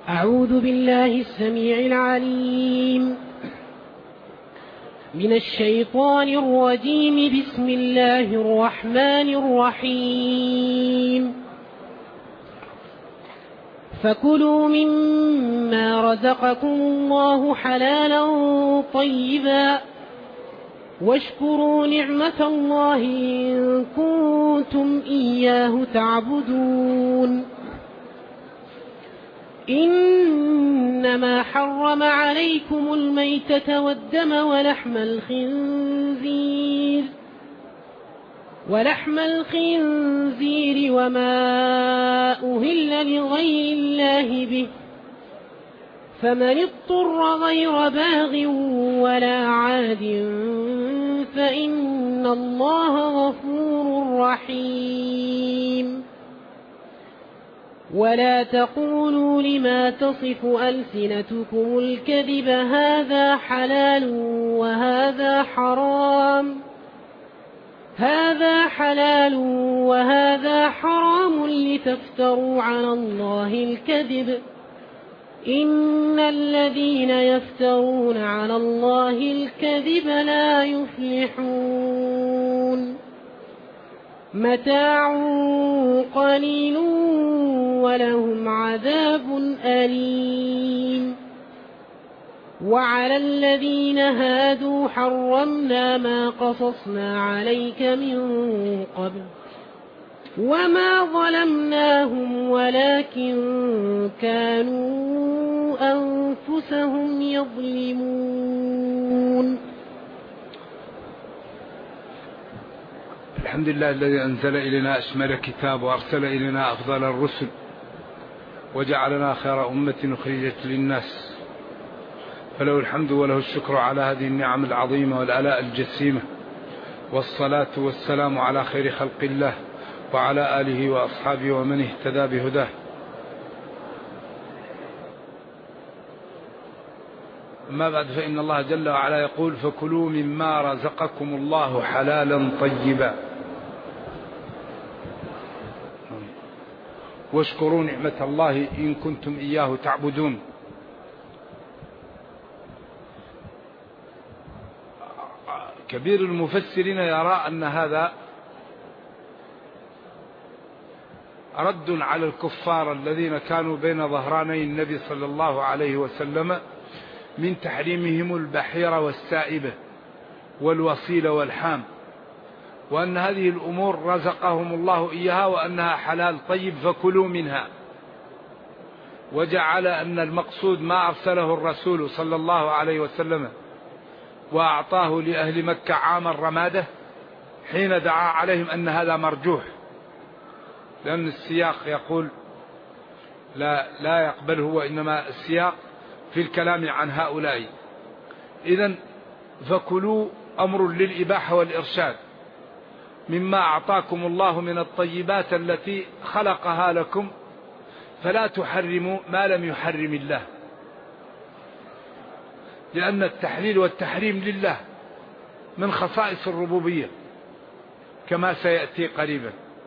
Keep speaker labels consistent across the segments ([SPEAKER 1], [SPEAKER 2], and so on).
[SPEAKER 1] أعوذ بالله السميع العليم من الشيطان الرجيم. بسم الله الرحمن الرحيم. فكلوا مما رزقكم الله حلالا طيبا واشكروا نعمة الله إن كنتم إياه تعبدون. إنما حرم عليكم الميتة والدم ولحم الخنزير وما أهل لغير الله به، فمن اضطر غير باغ ولا عاد فإن الله غفور رحيم. ولا تقولوا لما تصف ألسنتكم الكذب هذا حلال وهذا حرام لتفتروا على الله الكذب. إن الذين يفترون على الله الكذب لا يفلحون. متاع قليل ولهم عذاب أليم. وعلى الذين هادوا حرمنا ما قصصنا عليك من قبل وما ظلمناهم ولكن كانوا أنفسهم يظلمون.
[SPEAKER 2] الحمد لله الذي أنزل إلينا أشمل كتاب وأرسل إلينا أفضل الرسل وجعلنا خير أمة أخرجت للناس، فله الحمد وله الشكر على هذه النعم العظيمة والآلاء الجسيمة، والصلاة والسلام على خير خلق الله وعلى آله وأصحابه ومن اهتدى بهداه. أما بعد، فإن الله جل وعلا يقول: فكلوا مما رزقكم الله حلالا طيبا واشكروا نعمة الله إن كنتم إياه تعبدون. كبير المفسرين يرى أن هذا رد على الكفار الذين كانوا بين ظهراني النبي صلى الله عليه وسلم من تحريمهم البحيرة والسائبة والوصيل والحام، وأن هذه الأمور رزقهم الله إياها وأنها حلال طيب فكلوا منها. وجعل أن المقصود ما أرسله الرسول صلى الله عليه وسلم وأعطاه لأهل مكة عام الرمادة حين دعا عليهم أن هذا مرجوح، لأن السياق يقول لا يقبله، وإنما السياق في الكلام عن هؤلاء. إذن فكلوا أمر للإباحة والإرشاد مما أعطاكم الله من الطيبات التي خلقها لكم، فلا تحرموا ما لم يحرم الله، لأن التحليل والتحريم لله من خصائص الربوبية كما سيأتي قريبا.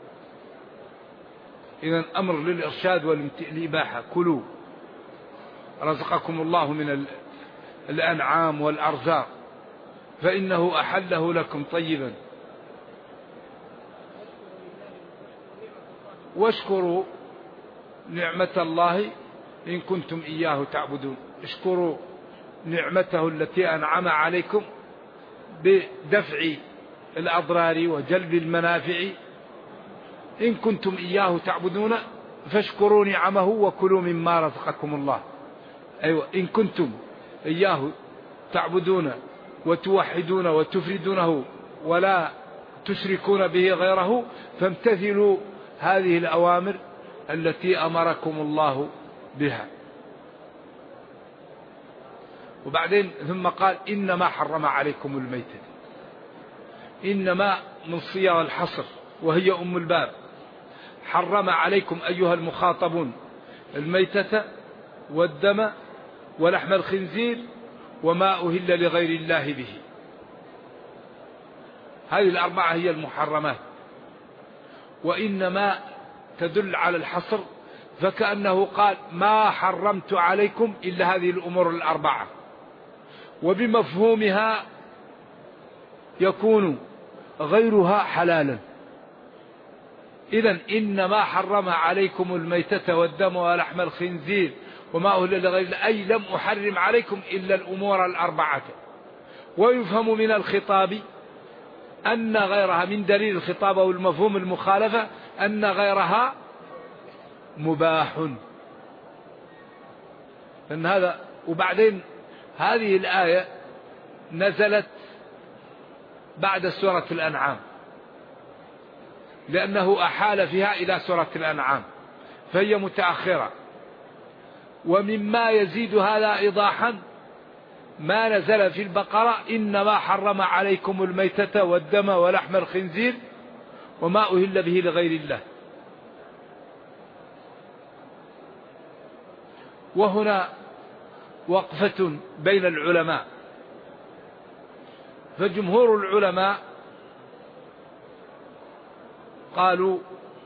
[SPEAKER 2] إذن أمر للإرشاد والإباحة. كلوا رزقكم الله من الأنعام والأرزاق فإنه أحله لكم طيبا واشكروا نعمة الله إن كنتم إياه تعبدون. اشكروا نعمته التي أنعم عليكم بدفع الأضرار وجلب المنافع إن كنتم إياه تعبدون، فاشكروا نعمه وكلوا مما رزقكم الله. أيوة، إن كنتم إياه تعبدون وتوحدون وتفردونه ولا تشركون به غيره، فامتثلوا هذه الأوامر التي أمركم الله بها. وبعدين ثم قال: إنما حرم عليكم الميتة. إنما من صيغ الحصر وهي أم الباب. حرم عليكم أيها المخاطبون الميتة والدم ولحم الخنزير وما أهل لغير الله به. هذه الأربعة هي المحرمات، وإنما تدل على الحصر فكأنه قال ما حرمت عليكم إلا هذه الأمور الأربعة، وبمفهومها يكون غيرها حلالا. إذن إنما حرم عليكم الميتة والدم ولحم الخنزير وما أهل لغير الله، أي لم أحرم عليكم إلا الأمور الأربعة. ويفهم من الخطاب أن غيرها من دليل الخطاب أو المفهوم المخالفة أن غيرها مباح. لأن هذا. وبعدين هذه الآية نزلت بعد سورة الأنعام، لأنه أحال فيها إلى سورة الأنعام فهي متأخرة. ومما يزيد هذا إيضاحا ما نزل في البقرة إنما حرم عليكم الميتة والدم ولحم الخنزير وما أهل به لغير الله. وهنا وقفة بين العلماء، فجمهور العلماء قالوا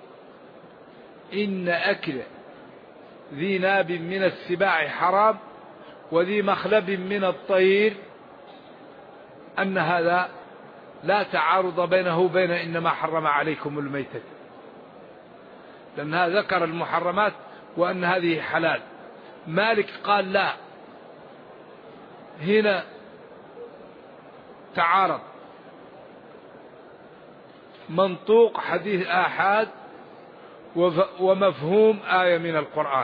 [SPEAKER 2] إن أكل ذي ناب من السباع حرام وذي مخلب من الطير، أن هذا لا تعارض بينه وبين إنما حرم عليكم الميتة، لأنها ذكر المحرمات وأن هذه حلال. مالك قال لا، هنا تعارض منطوق حديث آحاد ومفهوم آية من القرآن،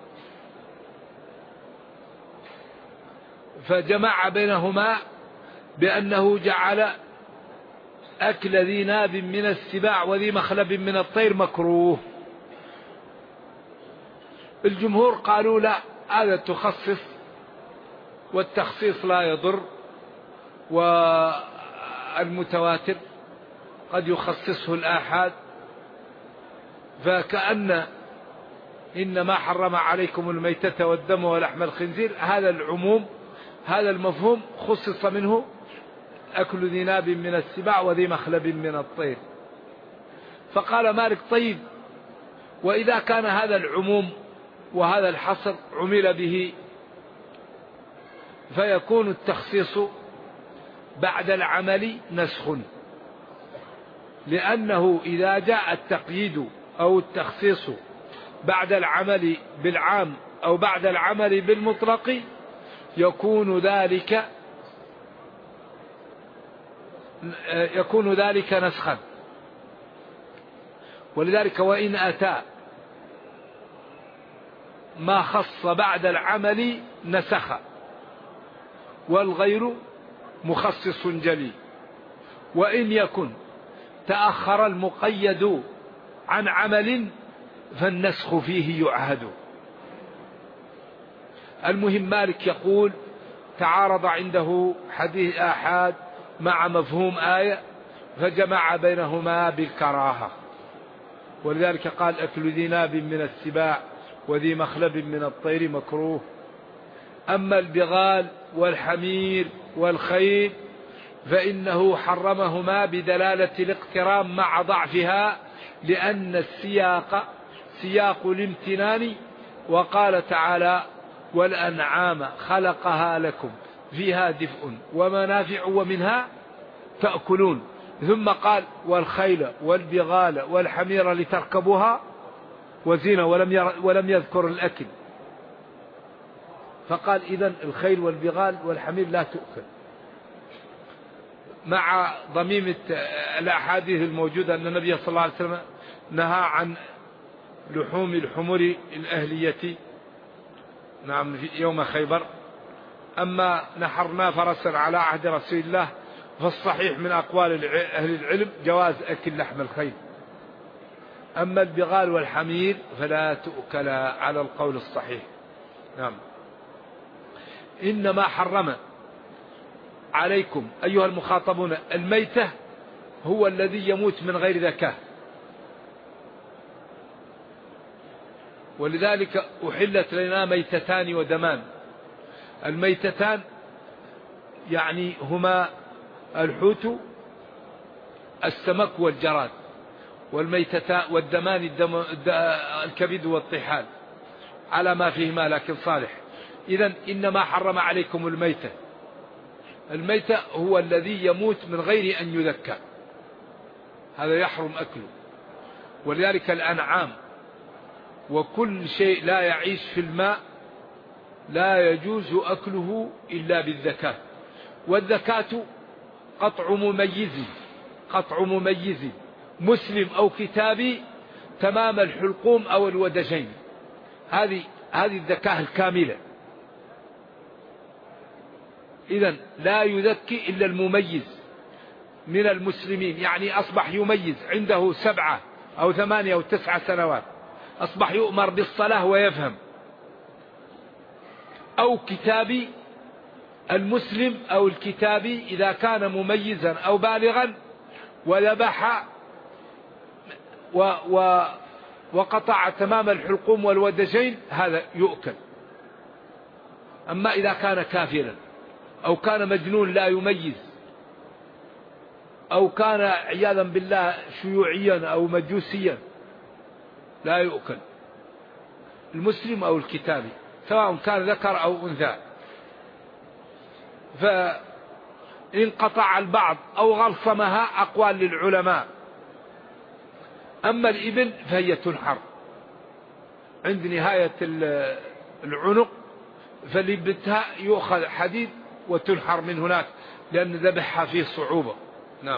[SPEAKER 2] فجمع بينهما بأنه جعل أكل ذي ناب من السباع وذي مخلب من الطير مكروه. الجمهور قالوا لا، هذا تخصص والتخصيص لا يضر، والمتواتر قد يخصصه الآحاد، فكأن إنما حرم عليكم الميتة والدم ولحم الخنزير هذا العموم، هذا المفهوم خصص منه أكل ذي ناب من السباع وذي مخلب من الطير. فقال مالك طيب، وإذا كان هذا العموم وهذا الحصر عمل به فيكون التخصيص بعد العمل نسخ، لأنه إذا جاء التقييد أو التخصيص بعد العمل بالعام أو بعد العمل بالمطلق يكون ذلك نسخا. ولذلك وإن أتى ما خص بعد العمل نسخ، والغير مخصص جلي. وإن يكن تأخر المقيد عن عمل فالنسخ فيه يعهد. المهم مالك يقول تعارض عنده حديث آحاد مع مفهوم آية فجمع بينهما بالكراهة، ولذلك قال أكل ذي ناب من السباع وذي مخلب من الطير مكروه. أما البغال والحمير والخيل فإنه حرمهما بدلالة الاقتران مع ضعفها، لأن السياق سياق الامتنان. وقال تعالى والأنعام خلقها لكم فيها دفء ومنافع ومنها تأكلون، ثم قال والخيل والبغال والحمير لتركبوها وزينة ولم يذكر الأكل، فقال إذن الخيل والبغال والحمير لا تؤكل، مع ضميم الأحاديث الموجودة أن النبي صلى الله عليه وسلم نهى عن لحوم الحمر الأهلية، نعم، في يوم خيبر. أما نحرنا فرسا على عهد رسول الله فالصحيح من أقوال أهل العلم جواز أكل لحم الخيل. أما البغال والحمير فلا تؤكل على القول الصحيح. نعم. إنما حرم عليكم أيها المخاطبون الميتة هو الذي يموت من غير ذكاة، ولذلك أحلت لنا ميتتان ودمان. الميتتان يعني هما الحوت السمك والجراد، والدمان الكبد والطحال على ما فيهما لكن صالح. إذن إنما حرم عليكم الميتة. الميتة هو الذي يموت من غير أن يذكى، هذا يحرم أكله. ولذلك الأنعام وكل شيء لا يعيش في الماء لا يجوز أكله إلا بالذكاة. والذكاة قطع مميز مسلم أو كتابي تمام الحلقوم أو الودجين، هذه الذكاة الكاملة. إذن لا يذكي إلا المميز من المسلمين، يعني أصبح يميز عنده 7 أو 8 أو 9 سنوات، أصبح يؤمر بالصلاة ويفهم. أو كتابي، المسلم أو الكتابي إذا كان مميزا أو بالغا وذبح وقطع تمام الحلقوم والودجين هذا يؤكل. أما إذا كان كافرا أو كان مجنون لا يميز أو كان عياذا بالله شيوعيا أو مجوسيا لا يؤكل. المسلم أو الكتابي سواء كان ذكر أو أنثى. فإن قطع البعض أو غلصمها أقوال للعلماء. أما الإبل فهي تنحر عند نهاية العنق، فلبتها يؤخذ حديد وتنحر من هناك لأن ذبحها فيه صعوبة. نعم.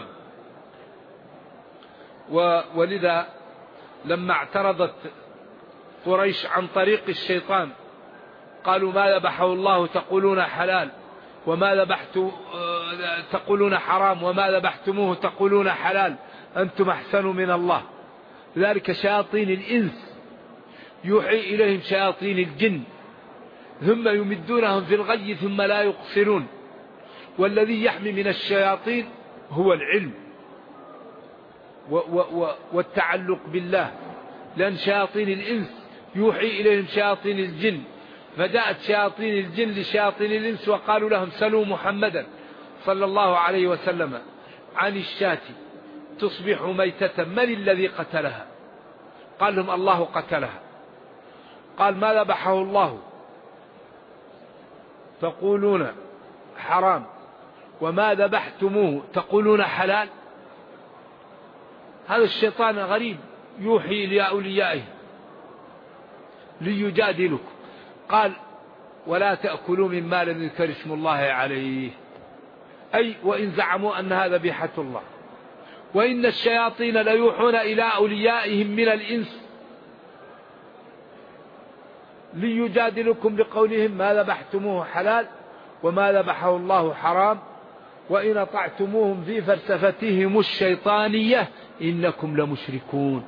[SPEAKER 2] ولذا لما اعترضت قريش عن طريق الشيطان قالوا ما ذبحه الله تقولون حلال وما ذبحت تقولون حرام وما ذبحتموه تقولون حلال أنتم أحسن من الله. ذلك شياطين الإنس يوحي إليهم شياطين الجن ثم يمدونهم في الغي ثم لا يقصرون. والذي يحمي من الشياطين هو العلم والتعلق بالله، لأن شياطين الإنس يوحي إليهم شياطين الجن. فجاءت شياطين الجن لشياطين الإنس وقالوا لهم سلوا محمدا صلى الله عليه وسلم عن الشاة تصبح ميتة من الذي قتلها؟ قال لهم الله قتلها. قال ما ذبحه الله تقولون حرام وما ذبحتموه تقولون حلال. هذا الشيطان غريب يوحي لأوليائه ليجادلكم. قال ولا تأكلوا مما لم يذكر اسم الله عليه، أي وإن زعموا أنها ذبيحة الله. وإن الشياطين ليوحون إلى أوليائهم من الإنس ليجادلكم بقولهم ما ذبحتموه حلال وما ذبحه الله حرام وإن أطعتموهم في فلسفتهم الشيطانية إنكم لمشركون.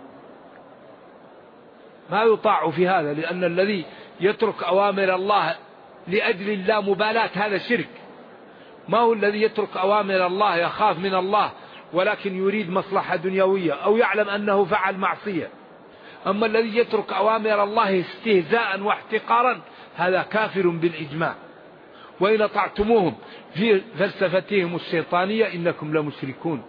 [SPEAKER 2] ما يطاع في هذا، لأن الذي يترك أوامر الله لأجل اللامبالاة هذا شرك. ما هو الذي يترك أوامر الله يخاف من الله ولكن يريد مصلحة دنيوية أو يعلم أنه فعل معصية. أما الذي يترك أوامر الله استهزاء واحتقارا هذا كافر بالإجماع. وإن طعتموهم في فلسفتهم الشيطانية إنكم لمشركون.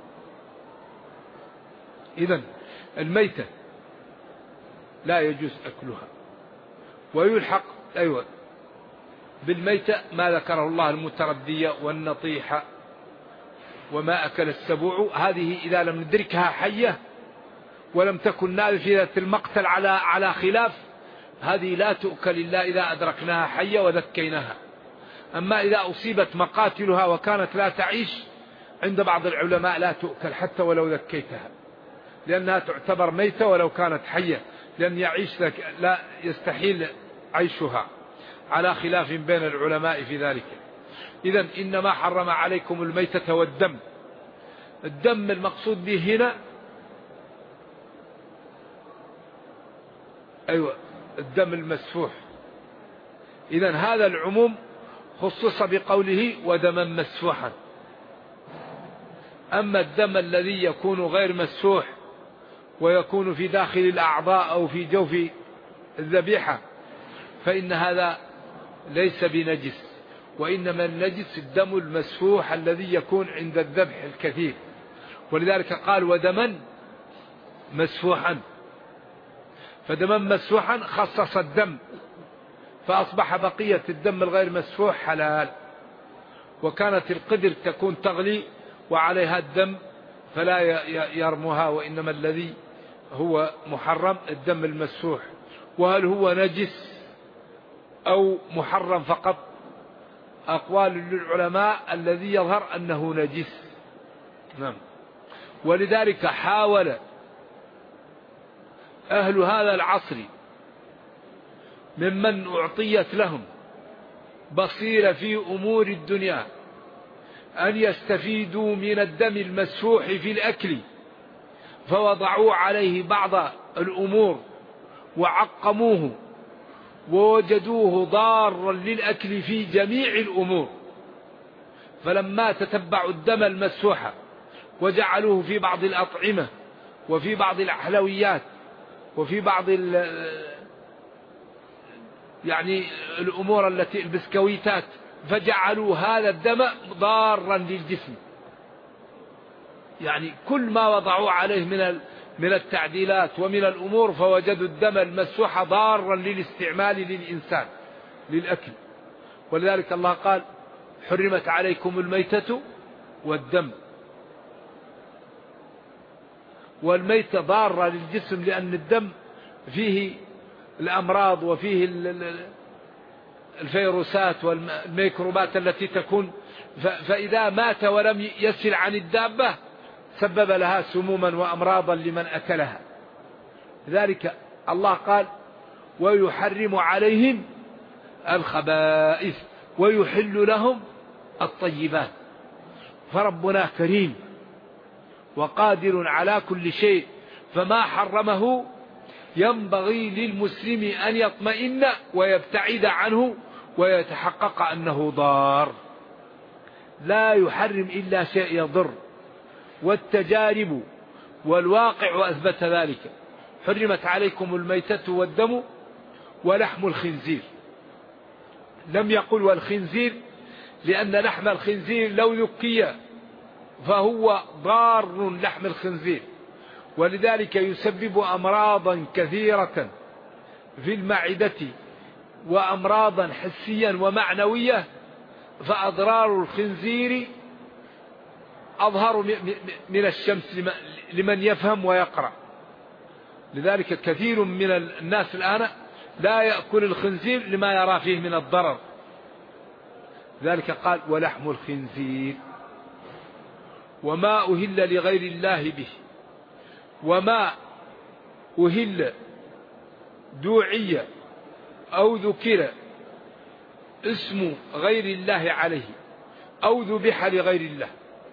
[SPEAKER 2] إذن الميتة لا يجوز أكلها. ويلحق بالميتة ما ذكره الله المتردية والنطيحة وما أكل السبوع. هذه إذا لم ندركها حية ولم تكن نافذة المقتل على خلاف هذه لا تؤكل إلا إذا أدركناها حية وذكيناها. أما إذا أصيبت مقاتلها وكانت لا تعيش عند بعض العلماء لا تؤكل حتى ولو ذكيتها، لأنها تعتبر ميتة ولو كانت حية، لأن يعيش لا يستحيل عيشها، على خلاف بين العلماء في ذلك. إذن إنما حرم عليكم الميتة والدم. الدم المقصود به هنا الدم المسفوح. إذن هذا العموم خصص بقوله ودما مسفوحا. أما الدم الذي يكون غير مسفوح ويكون في داخل الأعضاء أو في جوف الذبيحة فإن هذا ليس بنجس، وإنما النجس الدم المسفوح الذي يكون عند الذبح الكثير. ولذلك قال ودما مسفوحا، فدما مسفوحا خصص الدم، فأصبح بقية الدم الغير مسفوح حلال. وكانت القدر تكون تغلي وعليها الدم فلا يرمها، وإنما الذي هو محرم الدم المسفوح. وهل هو نجس أو محرم فقط؟ أقوال للعلماء الذي يظهر أنه نجس. نعم. ولذلك حاول أهل هذا العصر ممن أعطيت لهم بصيرة في أمور الدنيا أن يستفيدوا من الدم المسفوح في الأكل، فوضعوا عليه بعض الأمور وعقموه ووجدوه ضارا للأكل في جميع الأمور. فلما تتبعوا الدم المسفوح وجعلوه في بعض الأطعمة وفي بعض الحلويات وفي بعض يعني الأمور التي البسكويتات، فجعلوا هذا الدم ضارا للجسم. يعني كل ما وضعوا عليه من التعديلات ومن الأمور، فوجدوا الدم المسفوح ضارا للاستعمال للإنسان للأكل. ولذلك الله قال حرمت عليكم الميتة والدم. والميتة ضارة للجسم لأن الدم فيه الأمراض وفيه الفيروسات والميكروبات التي تكون، فإذا مات ولم يسل عن الدابة سبب لها سموما وأمراضا لمن أكلها. لذلك الله قال ويحرم عليهم الخبائث ويحل لهم الطيبات. فربنا كريم وقادر على كل شيء، فما حرمه ينبغي للمسلم أن يطمئن ويبتعد عنه ويتحقق أنه ضار. لا يحرم إلا شيء يضر، والتجارب والواقع أثبت ذلك. حرمت عليكم الميتة والدم ولحم الخنزير. لم يقل والخنزير، لأن لحم الخنزير لو ذكي فهو ضار لحم الخنزير، ولذلك يسبب أمراضا كثيرة في المعدة وأمراضا حسيا ومعنوية. فأضرار الخنزير أظهر من الشمس لمن يفهم ويقرأ. لذلك كثير من الناس الآن لا يأكل الخنزير لما يرى فيه من الضرر. ذلك قال ولحم الخنزير وما أهل لغير الله به. وما أهل دعي أو ذكر اسم غير الله عليه أو ذبح لغير الله،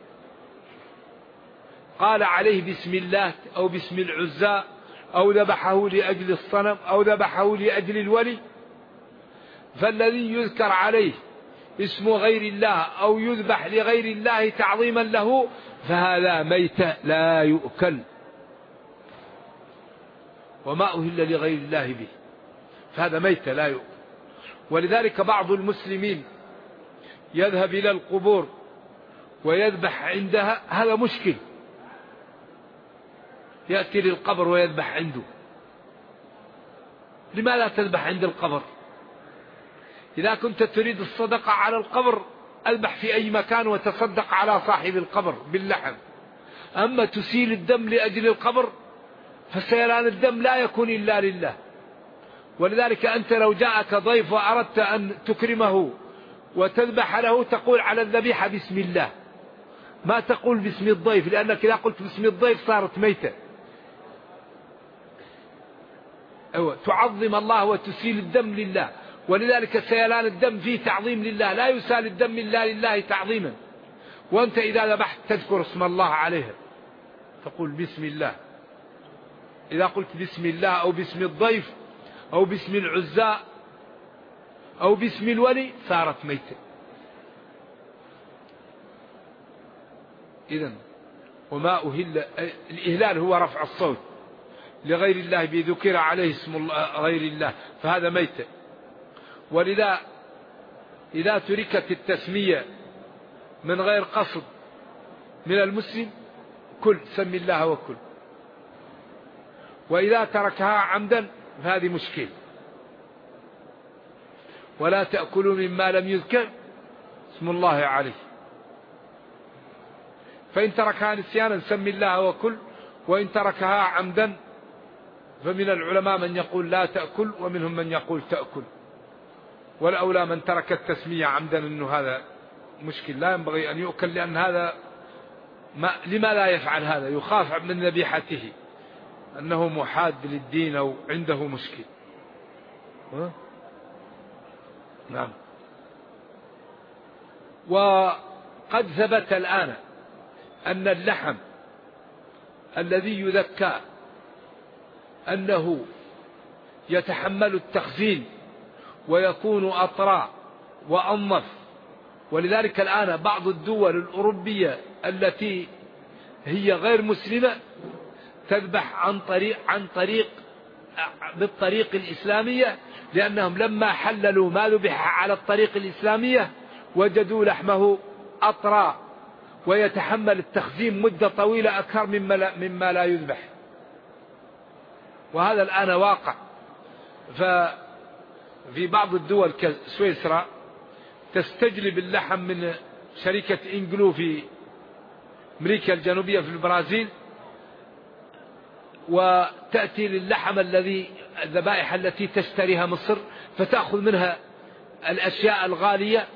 [SPEAKER 2] قال عليه بسم الله أو بسم العزى أو ذبحه لأجل الصنم أو ذبحه لأجل الولي، فالذي يذكر عليه اسم غير الله أو يذبح لغير الله تعظيما له فهذا ميت لا يؤكل. وما أهل لغير الله به فهذا ميت لا يؤكل. ولذلك بعض المسلمين يذهب إلى القبور ويذبح عندها، هذا مشكل. يأتي للقبر ويذبح عنده. لماذا تذبح عند القبر؟ إذا كنت تريد الصدقة على القبر اذبح في أي مكان وتصدق على صاحب القبر باللحم. أما تسيل الدم لأجل القبر فسيلان الدم لا يكون إلا لله. ولذلك أنت لو جاءك ضيف وأردت أن تكرمه وتذبح له تقول على الذبيحة بسم الله، ما تقول باسم الضيف، لأنك إذا قلت باسم الضيف صارت ميتة. تعظم الله وتسيل الدم لله. ولذلك سيلان الدم فيه تعظيم لله، لا يسال الدم إلا لله تعظيما. وأنت إذا ذبحت تذكر اسم الله عليها، تقول بسم الله. إذا قلت بسم الله أو باسم الضيف أو باسم العزاء أو باسم الولي صارت ميتة. إذن وما أهل، الإهلال هو رفع الصوت لغير الله بذكر عليه اسم الله غير الله فهذا ميتة. ولذا إذا تركت التسمية من غير قصد من المسلم كل سم الله وكل. وإذا تركها عمدا فهذه مشكلة. ولا تأكلوا مما لم يذكر اسم الله عليه. فإن تركها نسيانا سم الله وكل، وإن تركها عمدا فمن العلماء من يقول لا تأكل، ومنهم من يقول تأكل. والأولى من ترك التسمية عمدا أنه هذا مشكل لا ينبغي أن يؤكل، لأن هذا لما لا يفعل هذا؟ يخاف من ذبيحته أنه محاد للدين أو عنده مشكل. نعم. وقد ثبت الآن أن اللحم الذي يذكى أنه يتحمل التخزين ويكون أطرى وأنظف، ولذلك الآن بعض الدول الأوروبية التي هي غير مسلمة تذبح بالطريق الإسلامية، لأنهم لما حللوا ما ذبح على الطريق الإسلامية وجدوا لحمه أطرى ويتحمل التخزين مدة طويلة أكثر مما لا يذبح. وهذا الآن واقع. ففي بعض الدول كسويسرا تستجلب اللحم من شركة إنجلو في أمريكا الجنوبية في البرازيل، وتأتي للحم الذبائح التي تشتريها مصر، فتأخذ منها الأشياء الغالية،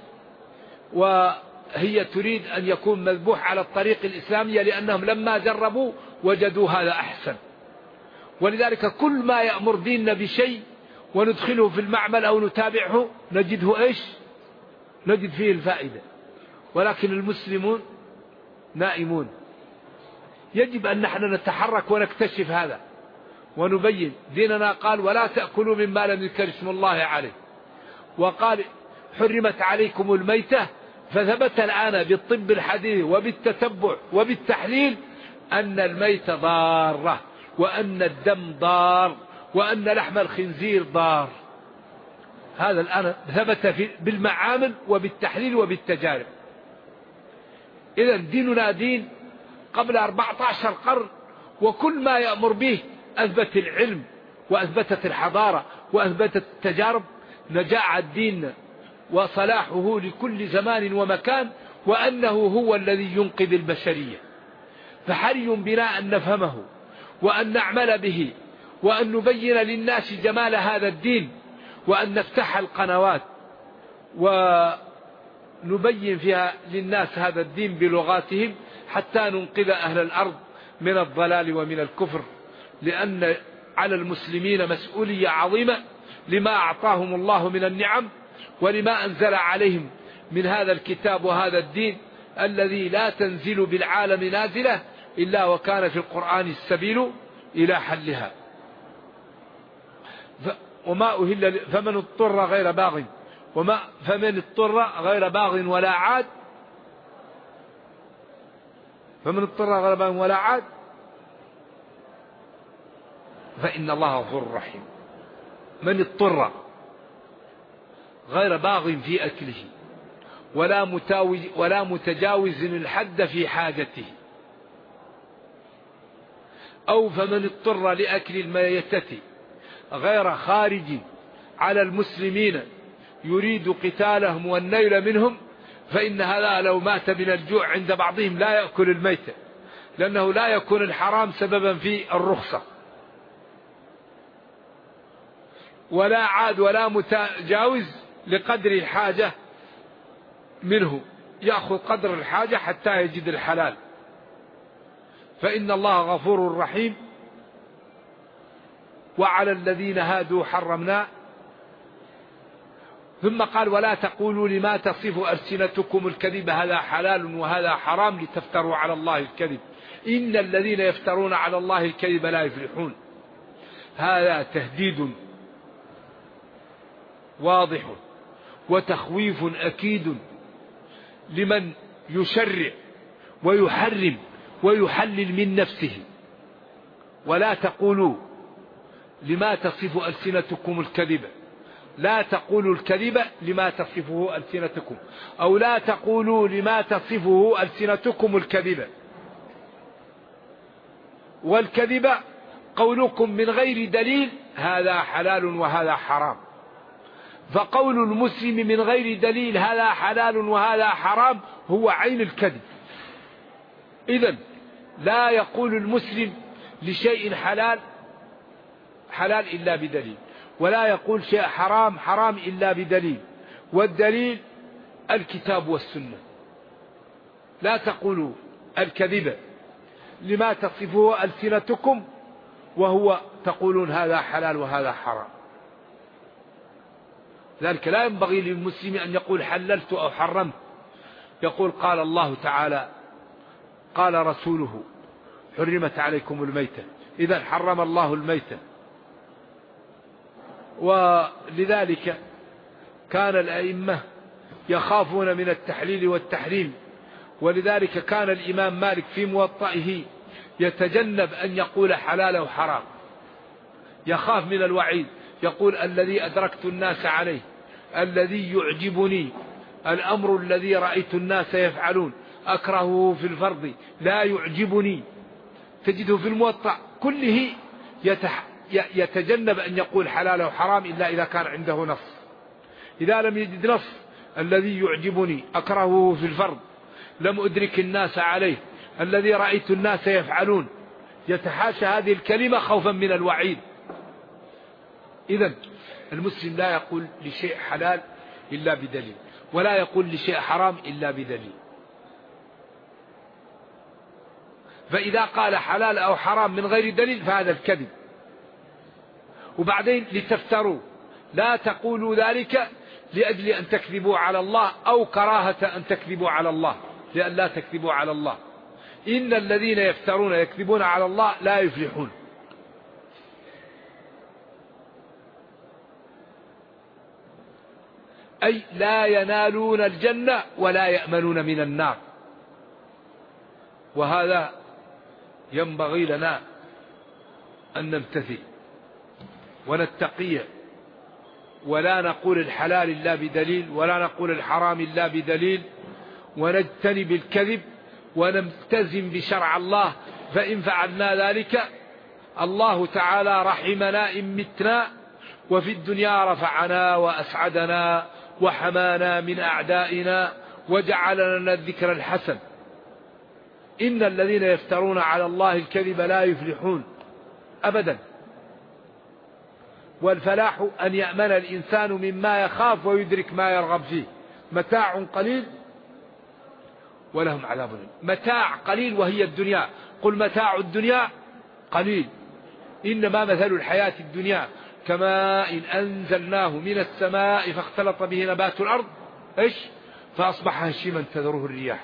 [SPEAKER 2] وهي تريد أن يكون مذبوح على الطريق الإسلامية، لأنهم لما جربوا وجدوا هذا أحسن. ولذلك كل ما يأمر ديننا بشيء وندخله في المعمل أو نتابعه نجده إيش؟ نجد فيه الفائدة. ولكن المسلمون نائمون. يجب أن نحن نتحرك ونكتشف هذا ونبين. ديننا قال ولا تأكلوا مما لم يذكر اسم الله عليه، وقال حرمت عليكم الميتة. فثبت الآن بالطب الحديث وبالتتبع وبالتحليل أن الميتة ضارة، وأن الدم ضار، وأن لحم الخنزير ضار. هذا الآن ثبت بالمعامل وبالتحليل وبالتجارب. إذن ديننا دين قبل 14 قرن، وكل ما يأمر به أثبت العلم وأثبتت الحضارة وأثبتت التجارب نجاع الدين وصلاحه لكل زمان ومكان، وأنه هو الذي ينقذ البشرية. فحري بنا أن نفهمه وأن نعمل به، وأن نبين للناس جمال هذا الدين، وأن نفتح القنوات ونبين فيها للناس هذا الدين بلغاتهم حتى ننقذ أهل الأرض من الضلال ومن الكفر. لأن على المسلمين مسؤولية عظيمة لما أعطاهم الله من النعم، ولما أنزل عليهم من هذا الكتاب وهذا الدين الذي لا تنزل بالعالم نازلة إلا وكان في القرآن السبيل إلى حلها. وما أهل فمن اضطر غير باغ فمن اضطر غير باغ ولا عاد، فمن اضطر غير باغ ولا عاد فإن الله غفور رحيم. من اضطر غير باغ في أكله ولا متجاوز الحد في حاجته، أو فمن اضطر لأكل الميتة غير خارج على المسلمين يريد قتالهم والنيل منهم، فإن هذا لو مات من الجوع عند بعضهم لا يأكل الميتة، لأنه لا يكون الحرام سببا في الرخصة. ولا عاد ولا متجاوز لقدر الحاجة منه، يأخذ قدر الحاجة حتى يجد الحلال. فإن الله غفور رحيم. وعلى الذين هادوا حرمنا. ثم قال ولا تقولوا لما تصف ألسنتكم الكذب هذا حلال وهذا حرام لتفتروا على الله الكذب إن الذين يفترون على الله الكذب لا يفلحون. هذا تهديد واضح وتخويف أكيد لمن يشرع ويحرم ويحلل من نفسه. ولا تقولوا لما تصف ألسنتكم الكذب، لا تقولوا الكذب لما تصفه ألسنتكم، أو لا تقولوا لما تصفه ألسنتكم الكذب. والكذب قولكم من غير دليل هذا حلال وهذا حرام، فقول المسلم من غير دليل هذا حلال وهذا حرام هو عين الكذب. إذن لا يقول المسلم لشيء حلال حلال إلا بدليل، ولا يقول شيء حرام حرام إلا بدليل، والدليل الكتاب والسنة. لا تقولوا الكذب لما تصفه ألسنتكم وهو تقولون هذا حلال وهذا حرام. ذلك لا ينبغي للمسلم أن يقول حللت أو حرمت، يقول قال الله تعالى قال رسوله حرمت عليكم الميتة، إذا حرم الله الميتة. ولذلك كان الأئمة يخافون من التحليل والتحريم، ولذلك كان الإمام مالك في موطئه يتجنب أن يقول حلال أو حرام، يخاف من الوعيد، يقول الذي أدركت الناس عليه، الذي يعجبني، الأمر الذي رأيت الناس يفعلون، أكرهه في الفرض لا يعجبني. تجده في الموطأ كله يتجنب أن يقول حلال أو حرام إلا إذا كان عنده نص. إذا لم يجد نص الذي يعجبني، أكرهه في الفرض، لم أدرك الناس عليه، الذي رأيت الناس يفعلون، يتحاشى هذه الكلمة خوفا من الوعيد. إذن المسلم لا يقول لشيء حلال إلا بدليل، ولا يقول لشيء حرام إلا بدليل. فإذا قال حلال أو حرام من غير دليل فهذا الكذب. وبعدين لتفتروا، لا تقولوا ذلك لأجل أن تكذبوا على الله أو كراهة أن تكذبوا على الله، لأن لا تكذبوا على الله. إن الذين يفترون يكذبون على الله لا يفلحون. أي لا ينالون الجنة ولا يأمنون من النار. وهذا ينبغي لنا أن نمتثل ونتقي، ولا نقول الحلال إلا بدليل، ولا نقول الحرام إلا بدليل، ونجتنب الكذب ونلتزم بشرع الله. فإن فعلنا ذلك الله تعالى رحمنا إن متنا، وفي الدنيا رفعنا وأسعدنا وحمانا من أعدائنا وجعل لنا الذكر الحسن. إن الذين يفترون على الله الكذب لا يفلحون أبدا. والفلاح أن يأمن الإنسان مما يخاف ويدرك ما يرغب فيه. متاع قليل ولهم عذاب أليم. متاع قليل وهي الدنيا، قل متاع الدنيا قليل، إنما مثل الحياة الدنيا كماء إن أنزلناه من السماء فاختلط به نبات الأرض فأصبح هشيما تذروه الرياح.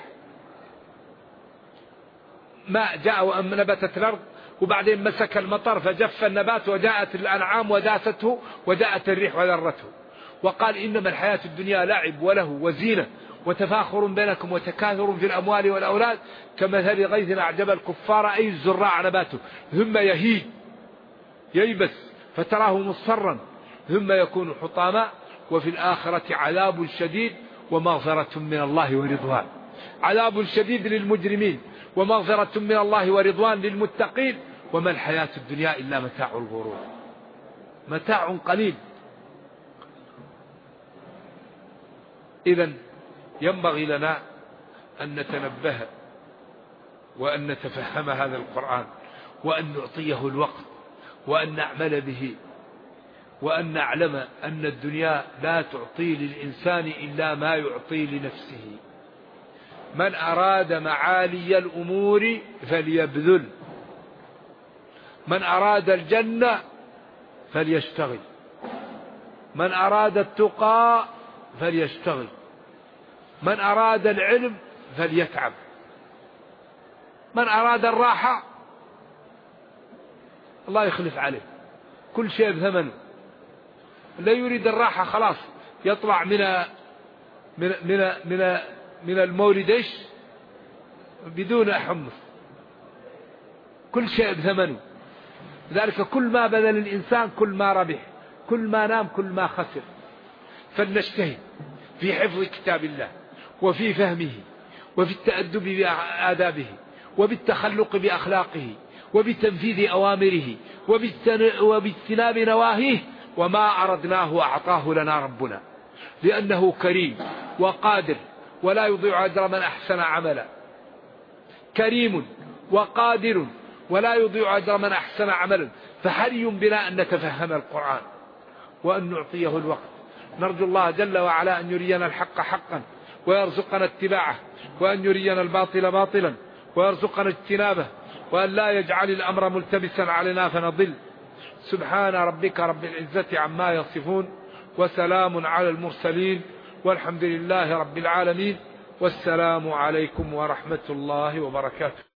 [SPEAKER 2] ماء جاء ونبتت الأرض، وبعدين مسك المطر فجف النبات، وجاءت الأنعام وداسته، وجاءت الريح وذرته. وقال إنما الحياة الدنيا لعب وله وزينة وتفاخر بينكم وتكاثر في الأموال والأولاد كمثل غيث أعجب الكفار أي الزراع نباته ثم يهيج ييبس فتراه مصفرا ثم يكون حطاما، وفي الآخرة عذاب شديد ومغفرة من الله ورضوان. عذاب شديد للمجرمين ومغفرة من الله ورضوان للمتقين. وما الحياة الدنيا إلا متاع الغرور، متاع قليل. إذن ينبغي لنا أن نتنبه وأن نتفهم هذا القرآن، وأن نعطيه الوقت، وأن نعمل به، وأن نعلم أن الدنيا لا تعطي للإنسان إلا ما يعطي لنفسه. من أراد معالي الأمور فليبذل، من أراد الجنة فليشتغل، من أراد التقى فليشتغل، من أراد العلم فليتعب، من أراد الراحة الله يخلف عليه، كل شيء بثمنه. لا يريد الراحة خلاص يطلع من المولد بدون حمص، كل شيء بثمنه. ذلك كل ما بذل الإنسان كل ما ربح، كل ما نام كل ما خسر. فلنجتهد في حفظ كتاب الله وفي فهمه وفي التأدب بآدابه وبالتخلق بأخلاقه وبتنفيذ أوامره وباجتناب نواهيه، وما أردناه أعطاه لنا ربنا، لأنه كريم وقادر ولا يضيع أجر من أحسن عملا. كريم وقادر ولا يضيع أجر من أحسن عملا، فحري بنا أن نتفهم القرآن وأن نعطيه الوقت. نرجو الله جل وعلا أن يرينا الحق حقا ويرزقنا اتباعه، وأن يرينا الباطل باطلا ويرزقنا اجتنابه، وأن لا يجعل الأمر ملتبسا علينا فنضل. سبحان ربك رب العزة عما يصفون، وسلام على المرسلين، والحمد لله رب العالمين، والسلام عليكم ورحمة الله وبركاته.